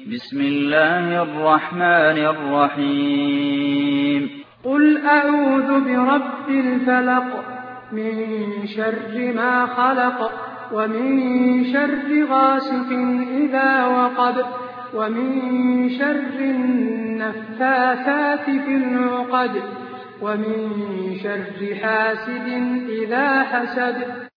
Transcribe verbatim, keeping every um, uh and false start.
بسم الله الرحمن الرحيم قل أعوذ برب الفلق من شر ما خلق ومن شر غاسق إذا وقب ومن شر النفاثات في العقد ومن شر حاسد إذا حسد